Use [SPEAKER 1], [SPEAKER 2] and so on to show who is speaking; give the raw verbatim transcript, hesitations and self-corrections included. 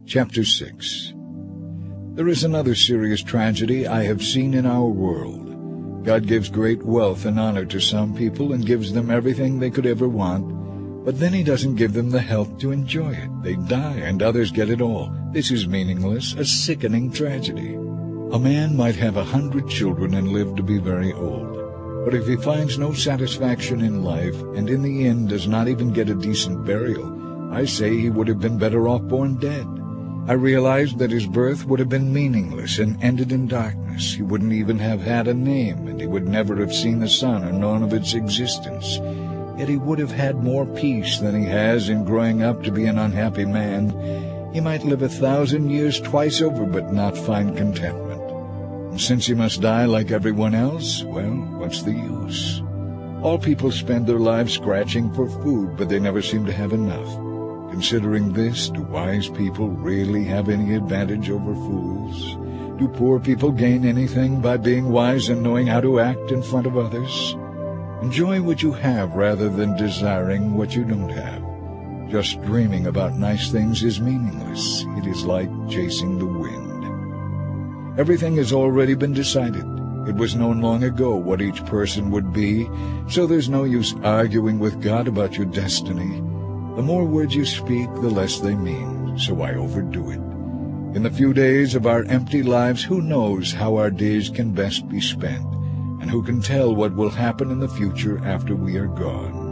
[SPEAKER 1] Chapter six. There is another serious tragedy I have seen in our world. God gives great wealth and honor to some people and gives them everything they could ever want, but then he doesn't give them the health to enjoy it. They die and others get it all. This is meaningless, a sickening tragedy. A man might have a hundred children and live to be very old, but if he finds no satisfaction in life and in the end does not even get a decent burial, I say he would have been better off born dead. I realized that his birth would have been meaningless and ended in darkness. He wouldn't even have had a name, and he would never have seen the sun or known of its existence. Yet he would have had more peace than he has in growing up to be an unhappy man. He might live a thousand years twice over but not find contentment. And since he must die like everyone else, well, what's the use? All people spend their lives scratching for food, but they never seem to have enough. Considering this, do wise people really have any advantage over fools? Do poor people gain anything by being wise and knowing how to act in front of others? Enjoy what you have rather than desiring what you don't have. Just dreaming about nice things is meaningless. It is like chasing the wind. Everything has already been decided. It was known long ago what each person would be, so there's no use arguing with God about your destiny. The more words you speak, the less they mean, so why overdo it? In the few days of our empty lives, who knows how our days can best be spent, and who can tell what will happen in the future after we are gone?